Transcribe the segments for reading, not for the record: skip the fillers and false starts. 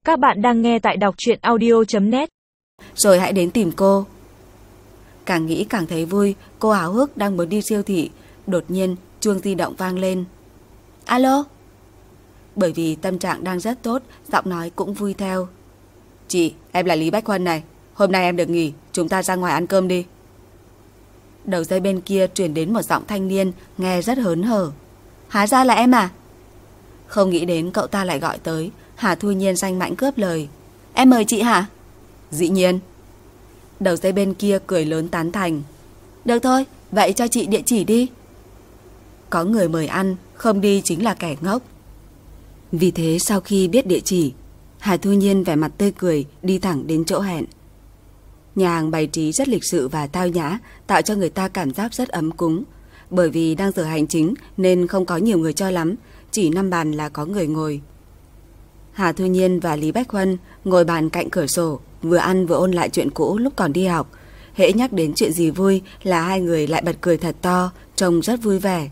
Các bạn đang nghe tại đọc truyện audio.net. Rồi hãy đến tìm cô. Càng nghĩ càng thấy vui. Cô háo hức đang muốn đi siêu thị. Đột nhiên chuông di động vang lên. Alo. Bởi vì tâm trạng đang rất tốt, giọng nói cũng vui theo. Chị, em là Lý Bách Huân này. Hôm nay em được nghỉ, chúng ta ra ngoài ăn cơm đi. Đầu dây bên kia truyền đến một giọng thanh niên, nghe rất hớn hở. Hóa ra là em à? Không nghĩ đến cậu ta lại gọi tới. Hà Thu Nhiên danh mãnh cướp lời. Em mời chị hả? Dĩ nhiên. Đầu dây bên kia cười lớn tán thành. Được thôi, vậy cho chị địa chỉ đi. Có người mời ăn, không đi chính là kẻ ngốc. Vì thế sau khi biết địa chỉ, Hà Thu Nhiên vẻ mặt tươi cười đi thẳng đến chỗ hẹn. Nhà hàng bày trí rất lịch sự và tao nhã, tạo cho người ta cảm giác rất ấm cúng. Bởi vì đang giờ hành chính nên không có nhiều người cho lắm, chỉ 5 bàn là có người ngồi. Hà Thu Nhiên và Lý Bách Huân ngồi bàn cạnh cửa sổ, vừa ăn vừa ôn lại chuyện cũ lúc còn đi học. Hễ nhắc đến chuyện gì vui là hai người lại bật cười thật to, trông rất vui vẻ.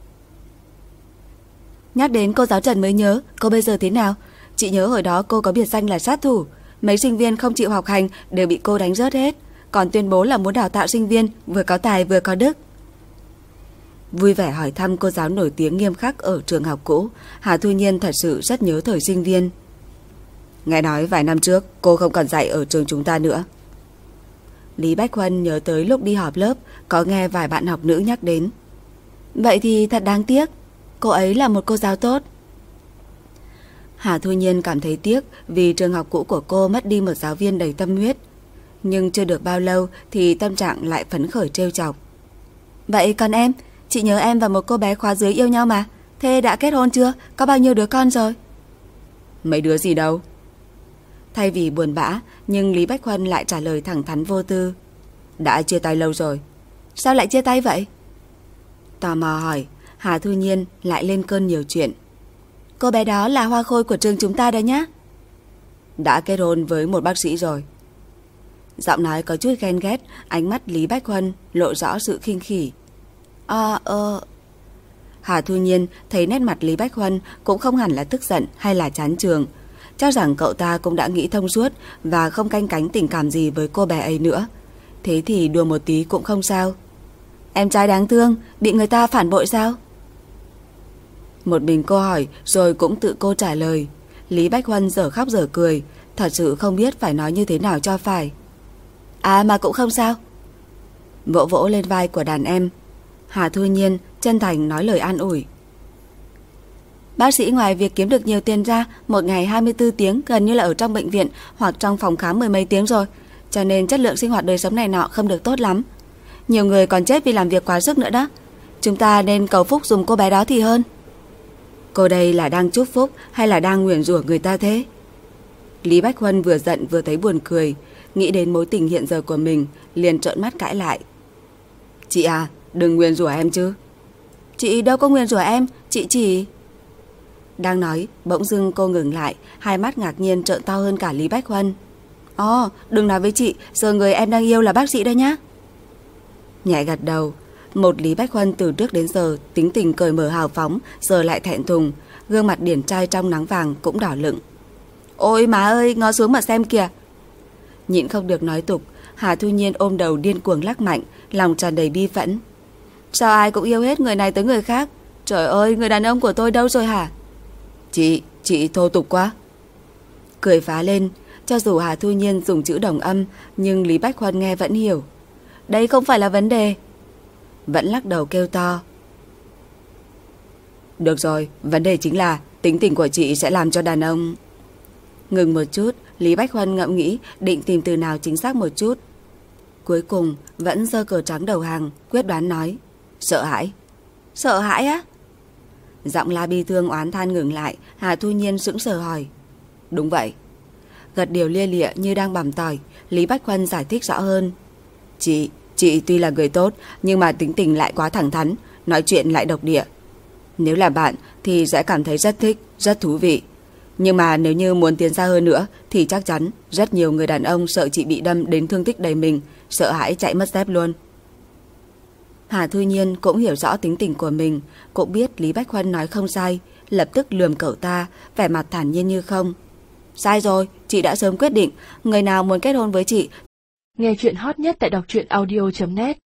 Nhắc đến cô giáo Trần mới nhớ, cô bây giờ thế nào? Chị nhớ hồi đó cô có biệt danh là sát thủ. Mấy sinh viên không chịu học hành đều bị cô đánh rớt hết, còn tuyên bố là muốn đào tạo sinh viên vừa có tài vừa có đức. Vui vẻ hỏi thăm cô giáo nổi tiếng nghiêm khắc ở trường học cũ, Hà Thu Nhiên thật sự rất nhớ thời sinh viên. Nghe nói vài năm trước cô không còn dạy ở trường chúng ta nữa. Lý Bách Huân nhớ tới lúc đi họp lớp có nghe vài bạn học nữ nhắc đến. Vậy thì thật đáng tiếc, cô ấy là một cô giáo tốt. Hà Thu Nhiên cảm thấy tiếc vì trường học cũ của cô mất đi một giáo viên đầy tâm huyết. Nhưng chưa được bao lâu thì tâm trạng lại phấn khởi trêu chọc. Vậy còn em? Chị nhớ em và một cô bé khóa dưới yêu nhau mà. Thế đã kết hôn chưa? Có bao nhiêu đứa con rồi? Mấy đứa gì đâu. Thay vì buồn bã, nhưng Lý Bách Huân lại trả lời thẳng thắn vô tư. Đã chia tay lâu rồi. Sao lại chia tay vậy? Tò mò hỏi, Hà Thu Nhiên lại lên cơn nhiều chuyện. Cô bé đó là hoa khôi của trường chúng ta đó nhá. Đã kết hôn với một bác sĩ rồi. Giọng nói có chút ghen ghét, ánh mắt Lý Bách Huân lộ rõ sự khinh khỉ. Hà Thu Nhiên thấy nét mặt Lý Bách Huân cũng không hẳn là tức giận hay là chán trường. Chắc rằng cậu ta cũng đã nghĩ thông suốt và không canh cánh tình cảm gì với cô bé ấy nữa. Thế thì đùa một tí cũng không sao. Em trai đáng thương, bị người ta phản bội sao? Một mình cô hỏi rồi cũng tự cô trả lời. Lý Bách Huân dở khóc dở cười, thật sự không biết phải nói như thế nào cho phải. À mà cũng không sao. Vỗ vỗ lên vai của đàn em, Hà Thu Nhiên chân thành nói lời an ủi. Bác sĩ ngoài việc kiếm được nhiều tiền ra, một ngày 24 tiếng gần như là ở trong bệnh viện hoặc trong phòng khám 10 mấy tiếng rồi, cho nên chất lượng sinh hoạt đời sống này nọ không được tốt lắm. Nhiều người còn chết vì làm việc quá sức nữa đó. Chúng ta nên cầu phúc dùm cô bé đó thì hơn. Cô đây là đang chúc phúc hay là đang nguyền rủa người ta thế? Lý Bách Huân vừa giận vừa thấy buồn cười, nghĩ đến mối tình hiện giờ của mình, liền trợn mắt cãi lại. Chị à, đừng nguyền rủa em chứ. Chị đâu có nguyền rủa em, chị chỉ... Đang nói, bỗng dưng cô ngừng lại, hai mắt ngạc nhiên trợn to hơn cả Lý Bách Huân. Đừng nói với chị, giờ người em đang yêu là bác sĩ đó nhá. Nhẹ gật đầu. Một Lý Bách Huân từ trước đến giờ tính tình cởi mở hào phóng, giờ lại thẹn thùng, gương mặt điển trai trong nắng vàng cũng đỏ lựng. Ôi má ơi, ngó xuống mà xem kìa. Nhịn không được nói tục, Hà Thu Nhiên ôm đầu điên cuồng lắc mạnh, lòng tràn đầy bi phẫn. Sao ai cũng yêu hết người này tới người khác? Trời ơi, người đàn ông của tôi đâu rồi hả? Chị thô tục quá. Cười phá lên, cho dù Hà Thu Nhiên dùng chữ đồng âm, nhưng Lý Bách Huân nghe vẫn hiểu. Đây không phải là vấn đề. Vẫn lắc đầu kêu to. Được rồi, vấn đề chính là tính tình của chị sẽ làm cho đàn ông... Ngừng một chút, Lý Bách Huân ngẫm nghĩ định tìm từ nào chính xác một chút. Cuối cùng vẫn giơ cờ trắng đầu hàng, quyết đoán nói. Sợ hãi. Sợ hãi á? Giọng la bi thương oán than ngừng lại, Hà Thu Nhiên sững sờ hỏi. Đúng vậy. Gật điều lia lịa như đang bằm tỏi, Lý Bách Huân giải thích rõ hơn. Chị tuy là người tốt, nhưng mà tính tình lại quá thẳng thắn, nói chuyện lại độc địa. Nếu là bạn thì sẽ cảm thấy rất thích, rất thú vị. Nhưng mà nếu như muốn tiến xa hơn nữa thì chắc chắn rất nhiều người đàn ông sợ chị bị đâm đến thương tích đầy mình, sợ hãi chạy mất dép luôn. Hà Thu Nhiên cũng hiểu rõ tính tình của mình, cũng biết Lý Bách Huân nói không sai, lập tức lườm cậu ta, vẻ mặt thản nhiên như không. Sai rồi, chị đã sớm quyết định, người nào muốn kết hôn với chị. Nghe chuyện hot nhất tại đọc truyện audio.net